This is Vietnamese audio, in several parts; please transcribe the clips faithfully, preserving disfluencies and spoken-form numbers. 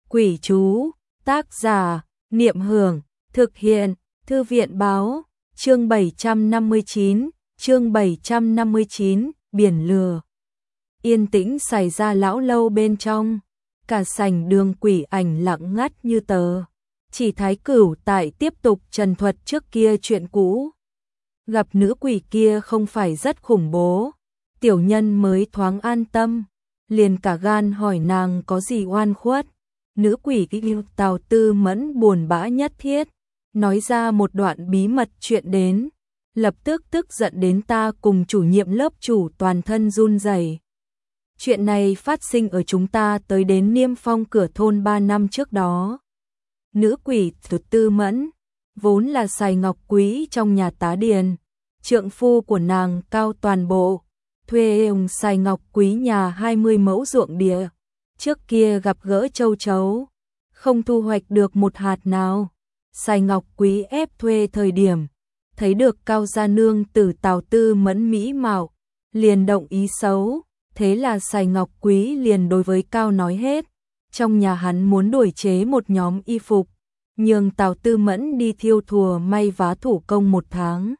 Quỷ chú, tác giả, Niệm Hưởng, thực hiện, Thư viện Báo, chương bảy trăm năm mươi chín, chương bảy trăm năm mươi chín, biển lừa. Yên tĩnh xảy ra lão lâu bên trong, cả sảnh đường quỷ ảnh lặng ngắt như tờ. Chỉ Thái Cửu tại tiếp tục trần thuật trước kia chuyện cũ. Gặp nữ quỷ kia không phải rất khủng bố, tiểu nhân mới thoáng an tâm, liền cả gan hỏi nàng có gì oan khuất. Nữ quỷ yêu Tào Tư Mẫn buồn bã nhất thiết, nói ra một đoạn bí mật chuyện đến, lập tức tức giận đến ta cùng chủ nhiệm lớp chủ toàn thân run rẩy. Chuyện này phát sinh ở chúng ta tới đến Niêm Phong cửa thôn ba năm trước đó. Nữ quỷ Tư Mẫn vốn là xài ngọc quý trong nhà tá điền, trượng phu của nàng cao toàn bộ, thuê ông xài ngọc quý nhà hai mươi mẫu ruộng địa. Trước kia gặp gỡ châu chấu, không thu hoạch được một hạt nào. Xài ngọc quý ép thuê thời điểm, thấy được cao gia nương tử Tào Tư Mẫn mỹ mạo, liền động ý xấu. Thế là xài ngọc quý liền đối với Cao nói hết, trong nhà hắn muốn đổi chế một nhóm y phục, nhường Tào Tư Mẫn đi thiêu thùa may vá thủ công một tháng.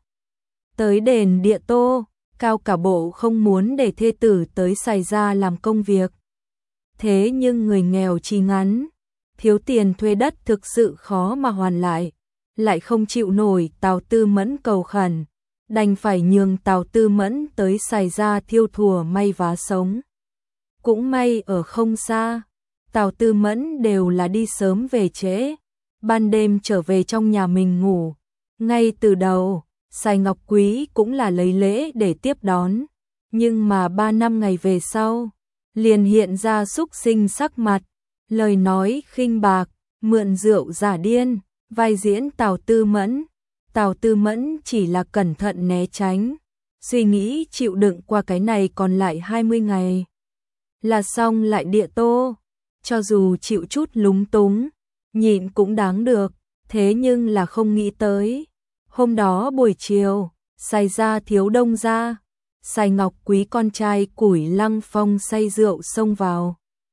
Tới đền địa tô, Cao cả bộ không muốn để thê tử tới xài ra làm công việc. Thế nhưng người nghèo chi ngắn, thiếu tiền thuê đất thực sự khó mà hoàn lại, lại không chịu nổi Tào Tư Mẫn cầu khẩn, đành phải nhường Tào Tư Mẫn tới xài ra thiêu thùa may vá sống. Cũng may ở không xa, Tào Tư Mẫn đều là đi sớm về trễ, ban đêm trở về trong nhà mình ngủ. Ngay từ đầu, xài ngọc quý cũng là lấy lễ để tiếp đón, nhưng mà ba năm ngày về sau, liền hiện ra xúc sinh sắc mặt, lời nói khinh bạc, mượn rượu giả điên, vai diễn Tào Tư Mẫn. Tào Tư Mẫn chỉ là cẩn thận né tránh, suy nghĩ chịu đựng qua cái này còn lại hai mươi ngày. Là xong lại địa tô, cho dù chịu chút lúng túng, nhịn cũng đáng được, thế nhưng là không nghĩ tới. Hôm đó buổi chiều, xài ra thiếu đông ra, xài ngọc quý con trai Củi Lăng Phong say rượu xông vào,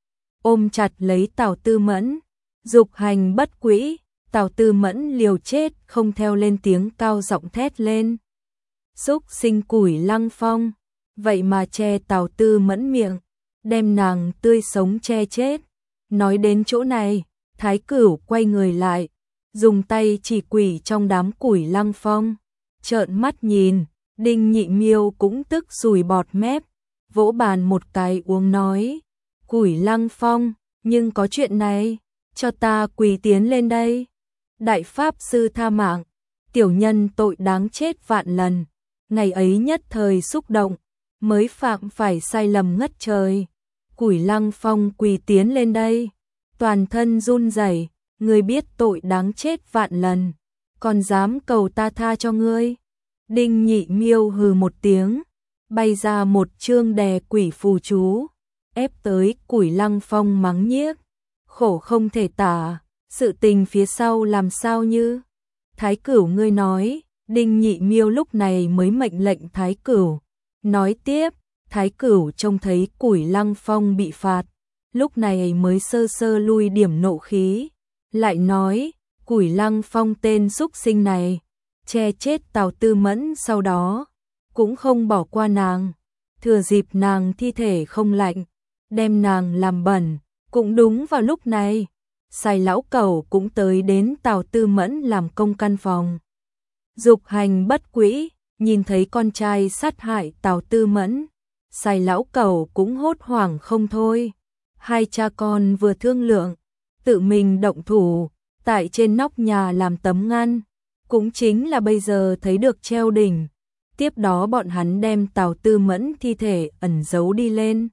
ôm chặt lấy Tào Tư Mẫn, dục hành bất quỹ. Tào Tư Mẫn liều chết không theo lên tiếng cao giọng thét lên. Xúc sinh Củi Lăng Phong, vậy mà che Tào Tư Mẫn miệng, đem nàng tươi sống che chết. Nói đến chỗ này, Thái Cửu quay người lại, dùng tay chỉ quỷ trong đám Củi Lăng Phong, trợn mắt nhìn. Đinh Nhị Miêu cũng tức sùi bọt mép, vỗ bàn một cái uống nói, Củi Lăng Phong, nhưng có chuyện này, cho ta quỳ tiến lên đây. Đại pháp sư tha mạng, tiểu nhân tội đáng chết vạn lần. Ngày ấy nhất thời xúc động, mới phạm phải sai lầm ngất trời. Củi Lăng Phong quỳ tiến lên đây, toàn thân run rẩy, ngươi biết tội đáng chết vạn lần, còn dám cầu ta tha cho ngươi. Đinh Nhị Miêu hừ một tiếng, bay ra một chương đè quỷ phù chú, ép tới Củi Lăng Phong mắng nhiếc, khổ không thể tả. Sự tình phía sau làm sao như? Thái Cửu ngươi nói. Đinh Nhị Miêu lúc này mới mệnh lệnh Thái Cửu. Nói tiếp, Thái Cửu trông thấy Củi Lăng Phong bị phạt, lúc này mới sơ sơ lui điểm nộ khí. Lại nói, Củi Lăng Phong tên xúc sinh này, che chết Tào Tư Mẫn sau đó, cũng không bỏ qua nàng. Thừa dịp nàng thi thể không lạnh, đem nàng làm bẩn. Cũng đúng vào lúc này, xài lão cẩu cũng tới đến Tào Tư Mẫn làm công căn phòng. Dục hành bất quỹ, nhìn thấy con trai sát hại Tào Tư Mẫn, xài lão cẩu cũng hốt hoảng không thôi. Hai cha con vừa thương lượng, tự mình động thủ, tại trên nóc nhà làm tấm ngăn, cũng chính là bây giờ thấy được treo đỉnh. Tiếp đó bọn hắn đem Tào Tư Mẫn thi thể ẩn giấu đi lên,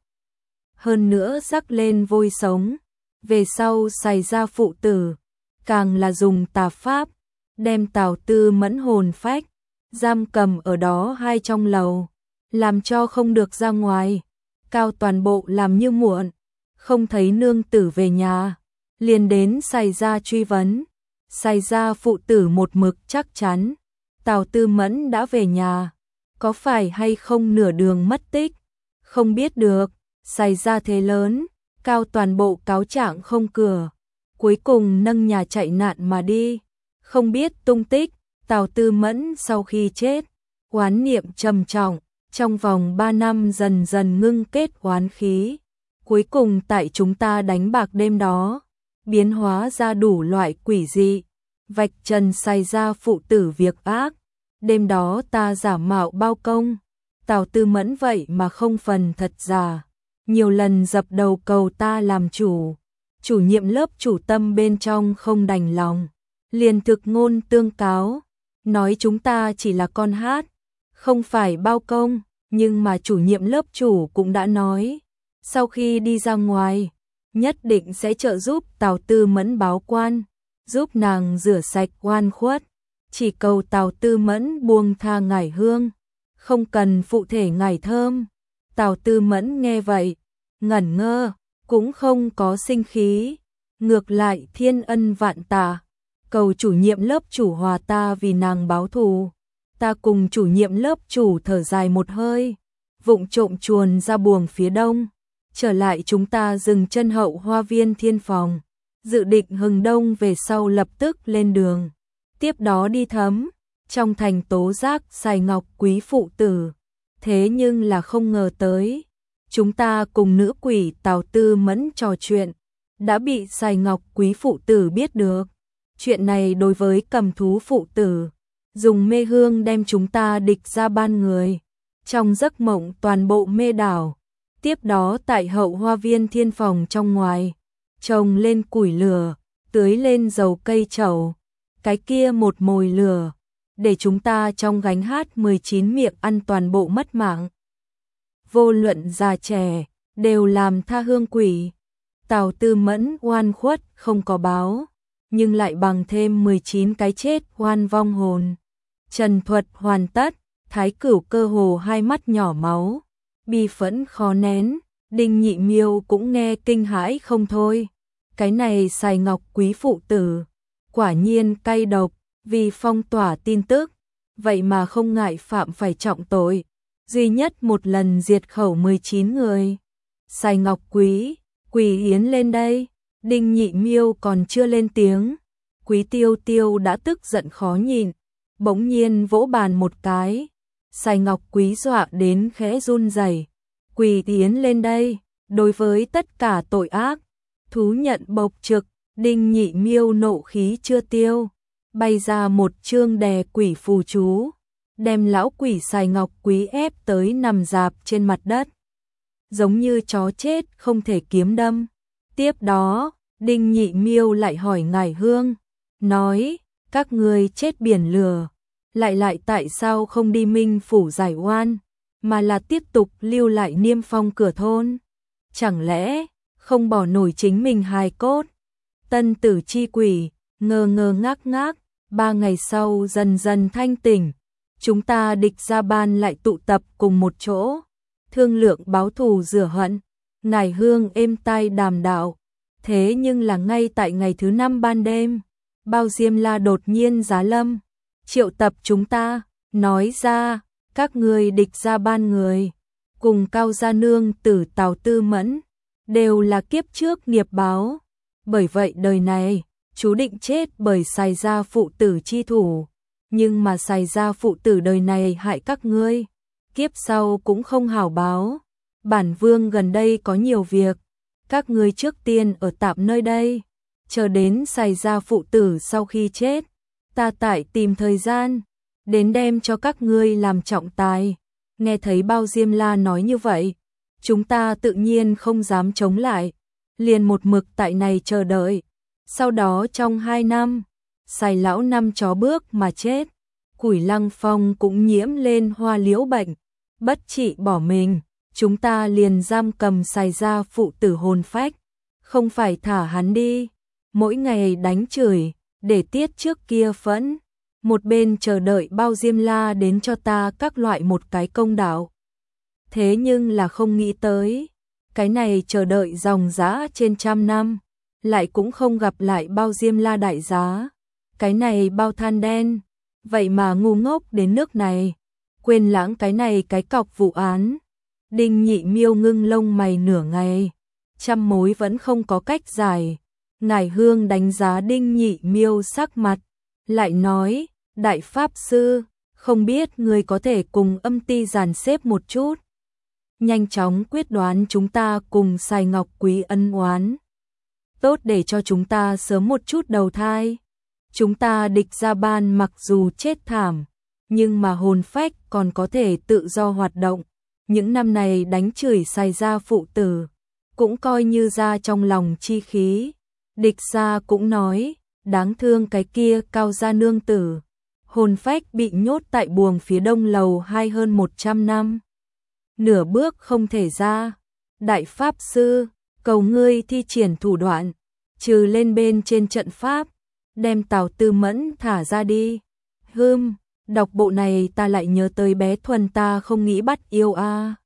hơn nữa rắc lên vôi sống. Về sau xài ra phụ tử, càng là dùng tà pháp, đem Tào Tư Mẫn hồn phách, giam cầm ở đó hai trong lầu, làm cho không được ra ngoài. Cao toàn bộ làm như muộn, không thấy nương tử về nhà, liền đến xài ra truy vấn. Xài ra phụ tử một mực chắc chắn, Tào Tư Mẫn đã về nhà, có phải hay không nửa đường mất tích, không biết được. Xài ra thế lớn, Cao toàn bộ cáo trạng không cửa, cuối cùng nâng nhà chạy nạn mà đi, không biết tung tích. Tào Tư Mẫn sau khi chết, oán niệm trầm trọng, trong vòng ba năm dần dần ngưng kết oán khí. Cuối cùng tại chúng ta đánh bạc đêm đó, biến hóa ra đủ loại quỷ dị, vạch trần xảy ra phụ tử việc ác. Đêm đó ta giả mạo bao công, Tào Tư Mẫn vậy mà không phần thật giả, nhiều lần dập đầu cầu ta làm chủ. Chủ nhiệm lớp chủ tâm bên trong không đành lòng, liền thực ngôn tương cáo, nói chúng ta chỉ là con hát, không phải bao công. Nhưng mà chủ nhiệm lớp chủ cũng đã nói, sau khi đi ra ngoài, nhất định sẽ trợ giúp Tào Tư Mẫn báo quan, giúp nàng rửa sạch oan khuất, chỉ cầu Tào Tư Mẫn buông tha ngải hương, không cần phụ thể ngải thơm. Tào Tư Mẫn nghe vậy, ngẩn ngơ, cũng không có sinh khí, ngược lại thiên ân vạn tạ, cầu chủ nhiệm lớp chủ hòa ta vì nàng báo thù. Ta cùng chủ nhiệm lớp chủ thở dài một hơi, vụng trộm chuồn ra buồng phía đông, trở lại chúng ta dừng chân hậu hoa viên Thiên Phòng, dự định hừng đông về sau lập tức lên đường, tiếp đó đi thấm, trong thành tố giác Sài Ngọc Quý phụ tử. Thế nhưng là không ngờ tới, chúng ta cùng nữ quỷ Tào Tư Mẫn trò chuyện, đã bị Sài Ngọc Quý phụ tử biết được. Chuyện này đối với cầm thú phụ tử, dùng mê hương đem chúng ta địch ra ban người, trong giấc mộng toàn bộ mê đảo. Tiếp đó tại hậu hoa viên Thiên Phòng trong ngoài, trồng lên củi lửa, tưới lên dầu cây trầu, cái kia một mồi lửa, để chúng ta trong gánh hát mười chín miệng ăn toàn bộ mất mạng. Vô luận già trẻ, đều làm tha hương quỷ. Tào Tư Mẫn oan khuất không có báo, nhưng lại bằng thêm mười chín cái chết oan vong hồn. Trần thuật hoàn tất, Thái Cửu cơ hồ hai mắt nhỏ máu, bi phẫn khó nén, Đinh Nhị Miêu cũng nghe kinh hãi không thôi. Cái này Sài Ngọc Quý phụ tử, quả nhiên cay độc, vì phong tỏa tin tức, vậy mà không ngại phạm phải trọng tội, duy nhất một lần diệt khẩu mười chín người. Sài Ngọc Quý, Quỳ Yến lên đây. Đinh Nhị Miêu còn chưa lên tiếng, Quý Tiêu Tiêu đã tức giận khó nhịn, bỗng nhiên vỗ bàn một cái. Sài Ngọc Quý dọa đến khẽ run rẩy. Quỳ Yến lên đây, đối với tất cả tội ác, thú nhận bộc trực. Đinh Nhị Miêu nộ khí chưa tiêu, bay ra một chương đè quỷ phù chú, đem lão quỷ Sài Ngọc Quý ép tới nằm dạp trên mặt đất, giống như chó chết không thể kiếm đâm. Tiếp đó, Đinh Nhị Miêu lại hỏi ngải hương, nói, các ngươi chết biển lửa, lại lại tại sao không đi Minh phủ giải oan, mà là tiếp tục lưu lại Niêm Phong cửa thôn? Chẳng lẽ không bỏ nổi chính mình hài cốt? Tân tử chi quỷ, ngơ ngơ ngác ngác, ba ngày sau dần dần thanh tỉnh, chúng ta địch ra ban lại tụ tập cùng một chỗ, thương lượng báo thù rửa hận. Ngải hương êm tai đàm đạo, thế nhưng là ngay tại ngày thứ năm ban đêm, Bao Diêm La đột nhiên giá lâm, triệu tập chúng ta, nói ra, các người địch ra ban người, cùng Cao Gia Nương tử Tào Tư Mẫn, đều là kiếp trước nghiệp báo, bởi vậy đời này, chú định chết bởi Sài gia phụ tử chi thủ, nhưng mà Sài gia phụ tử đời này hại các ngươi, kiếp sau cũng không hảo báo. Bản vương gần đây có nhiều việc, các ngươi trước tiên ở tạm nơi đây, chờ đến Sài gia phụ tử sau khi chết, ta tại tìm thời gian, đến đem cho các ngươi làm trọng tài. Nghe thấy Bao Diêm La nói như vậy, chúng ta tự nhiên không dám chống lại, liền một mực tại này chờ đợi. Sau đó trong hai năm, Sài lão năm chó bước mà chết, Củi Lăng Phong cũng nhiễm lên hoa liễu bệnh, bất trị bỏ mình. Chúng ta liền giam cầm Sài gia phụ tử hồn phách, không phải thả hắn đi, mỗi ngày đánh chửi, để tiết trước kia phẫn, một bên chờ đợi Bao Diêm La đến cho ta các loại một cái công đạo. Thế nhưng là không nghĩ tới, cái này chờ đợi dòng dã trên trăm năm, lại cũng không gặp lại Bao Diêm La đại giá, cái này Bao than đen, vậy mà ngu ngốc đến nước này, quên lãng cái này cái cọc vụ án. Đinh Nhị Miêu ngưng lông mày nửa ngày, trăm mối vẫn không có cách giải. Ngải Hương đánh giá Đinh Nhị Miêu sắc mặt, lại nói, đại pháp sư, không biết người có thể cùng âm ti dàn xếp một chút. Nhanh chóng quyết đoán chúng ta cùng Sài Ngọc Quý ân oán. Tốt để cho chúng ta sớm một chút đầu thai. Chúng ta địch ra ban mặc dù chết thảm, nhưng mà hồn phách còn có thể tự do hoạt động. Những năm này đánh chửi Sài gia phụ tử, cũng coi như ra trong lòng chi khí. Địch gia cũng nói, đáng thương cái kia Cao gia nương tử. Hồn phách bị nhốt tại buồng phía đông lầu hai hơn một trăm năm. Nửa bước không thể ra. Đại pháp sư, cầu ngươi thi triển thủ đoạn, trừ lên bên trên trận pháp, đem Tào Tư Mẫn thả ra đi. Hừm, đọc bộ này ta lại nhớ tới bé Thuần ta không nghĩ bắt yêu a.